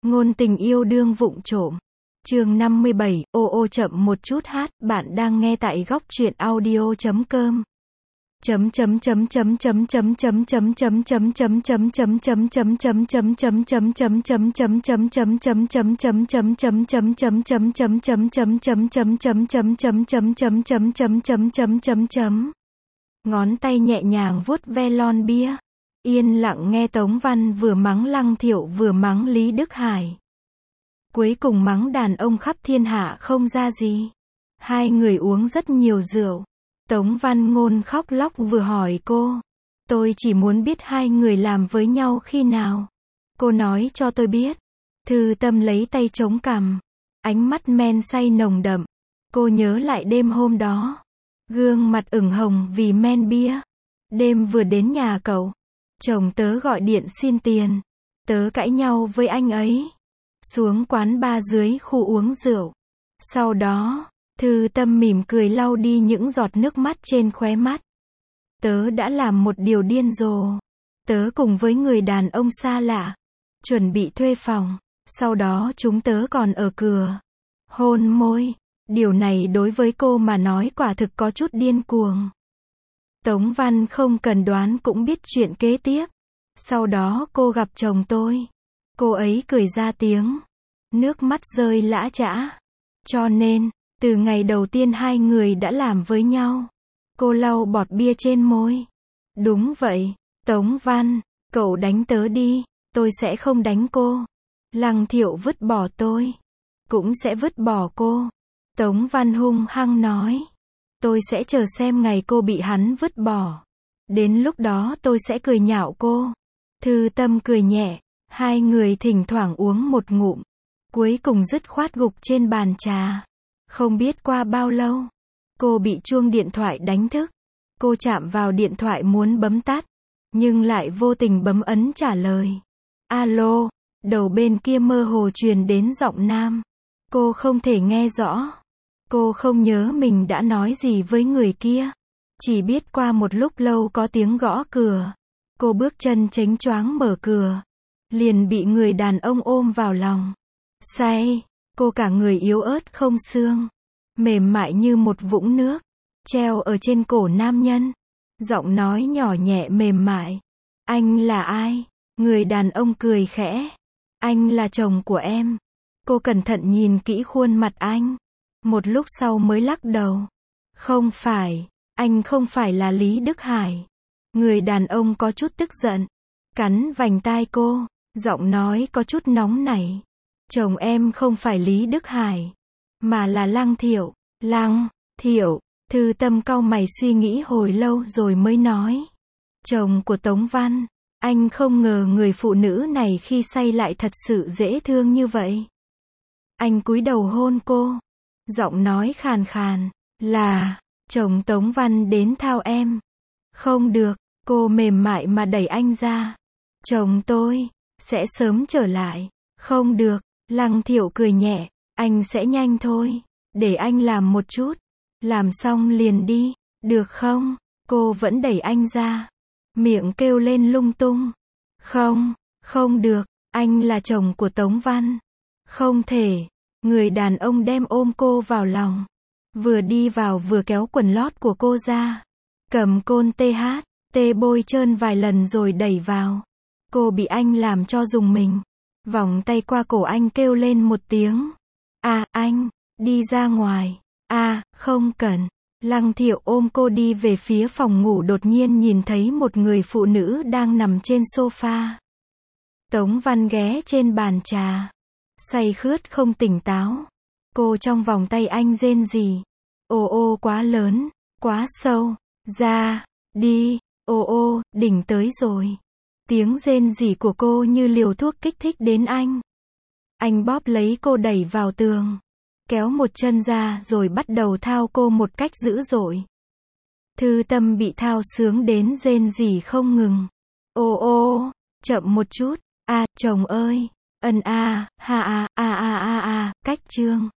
Ngôn tình yêu đương vụng trộm. Chương 57, ô ô chậm một chút hát, bạn đang nghe tại góc truyện audio.com. Ngón tay nhẹ nhàng vuốt ve lon bia, yên lặng nghe Tống Văn vừa mắng Lăng Thiệu vừa mắng Lý Đức Hải. Cuối cùng mắng đàn ông khắp thiên hạ không ra gì. Hai người uống rất nhiều rượu. Tống Văn Ngôn khóc lóc vừa hỏi cô. Tôi chỉ muốn biết hai người làm với nhau khi nào. Cô nói cho tôi biết. Thư Tâm lấy tay chống cằm. Ánh mắt men say nồng đậm. Cô nhớ lại đêm hôm đó. Gương mặt ửng hồng vì men bia. Đêm vừa đến nhà cậu. Chồng tớ gọi điện xin tiền. Tớ cãi nhau với anh ấy. Xuống quán bar dưới khu uống rượu. Sau đó, Thư Tâm mỉm cười lau đi những giọt nước mắt trên khóe mắt. Tớ đã làm một điều điên rồ. Tớ cùng với người đàn ông xa lạ. Chuẩn bị thuê phòng. Sau đó chúng tớ còn ở cửa. Hôn môi. Điều này đối với cô mà nói quả thực có chút điên cuồng. Tống Văn không cần đoán cũng biết chuyện kế tiếp. Sau đó cô gặp chồng tôi. Cô ấy cười ra tiếng. Nước mắt rơi lã chã. Cho nên, từ ngày đầu tiên hai người đã làm với nhau. Cô lau bọt bia trên môi. Đúng vậy, Tống Văn, cậu đánh tớ đi, tôi sẽ không đánh cô. Lăng Thiệu vứt bỏ tôi. Cũng sẽ vứt bỏ cô. Tống Văn hung hăng nói. Tôi sẽ chờ xem ngày cô bị hắn vứt bỏ. Đến lúc đó tôi sẽ cười nhạo cô. Thư Tâm cười nhẹ. Hai người thỉnh thoảng uống một ngụm. Cuối cùng dứt khoát gục trên bàn trà. Không biết qua bao lâu. Cô bị chuông điện thoại đánh thức. Cô chạm vào điện thoại muốn bấm tắt. Nhưng lại vô tình bấm ấn trả lời. Alo. Đầu bên kia mơ hồ truyền đến giọng nam. Cô không thể nghe rõ. Cô không nhớ mình đã nói gì với người kia. Chỉ biết qua một lúc lâu có tiếng gõ cửa. Cô bước chân chếnh choáng mở cửa. Liền bị người đàn ông ôm vào lòng. Say, cô cả người yếu ớt không xương. Mềm mại như một vũng nước. Treo ở trên cổ nam nhân. Giọng nói nhỏ nhẹ mềm mại. Anh là ai? Người đàn ông cười khẽ. Anh là chồng của em. Cô cẩn thận nhìn kỹ khuôn mặt anh. Một lúc sau mới lắc đầu. Không phải, anh không phải là Lý Đức Hải. Người đàn ông có chút tức giận. Cắn vành tai cô. Giọng nói có chút nóng nảy. Chồng em không phải Lý Đức Hải. Mà là Lăng Thiệu. Lăng Thiệu. Thư Tâm cau mày suy nghĩ hồi lâu rồi mới nói. Chồng của Tống Văn. Anh không ngờ người phụ nữ này khi say lại thật sự dễ thương như vậy. Anh cúi đầu hôn cô. Giọng nói khàn khàn. Là, chồng Tống Văn đến thao em. Không được, cô mềm mại mà đẩy anh ra. Chồng tôi sẽ sớm trở lại. Không được, Lăng Thiệu cười nhẹ. Anh sẽ nhanh thôi. Để anh làm một chút. Làm xong liền đi. Được không? Cô vẫn đẩy anh ra. Miệng kêu lên lung tung. Không, không được. Anh là chồng của Tống Văn. Không thể. Người đàn ông đem ôm cô vào lòng. Vừa đi vào vừa kéo quần lót của cô ra. Cầm côn tê bôi trơn vài lần rồi đẩy vào. Cô bị anh làm cho rùng mình. Vòng tay qua cổ anh kêu lên một tiếng. Anh, đi ra ngoài. Không cần. Lăng Thiệu ôm cô đi về phía phòng ngủ đột nhiên nhìn thấy một người phụ nữ đang nằm trên sofa. Tống Văn ghé trên bàn trà. Say khướt không tỉnh táo. Cô trong vòng tay anh rên rỉ. Ô quá lớn, quá sâu. Ra, đi, ô đỉnh tới rồi. Tiếng rên rỉ của cô như liều thuốc kích thích đến anh. Anh bóp lấy cô đẩy vào tường. Kéo một chân ra rồi bắt đầu thao cô một cách dữ dội. Thư Tâm bị thao sướng đến rên rỉ không ngừng. Ô, chậm một chút. Chồng ơi. Ân ha cách chương.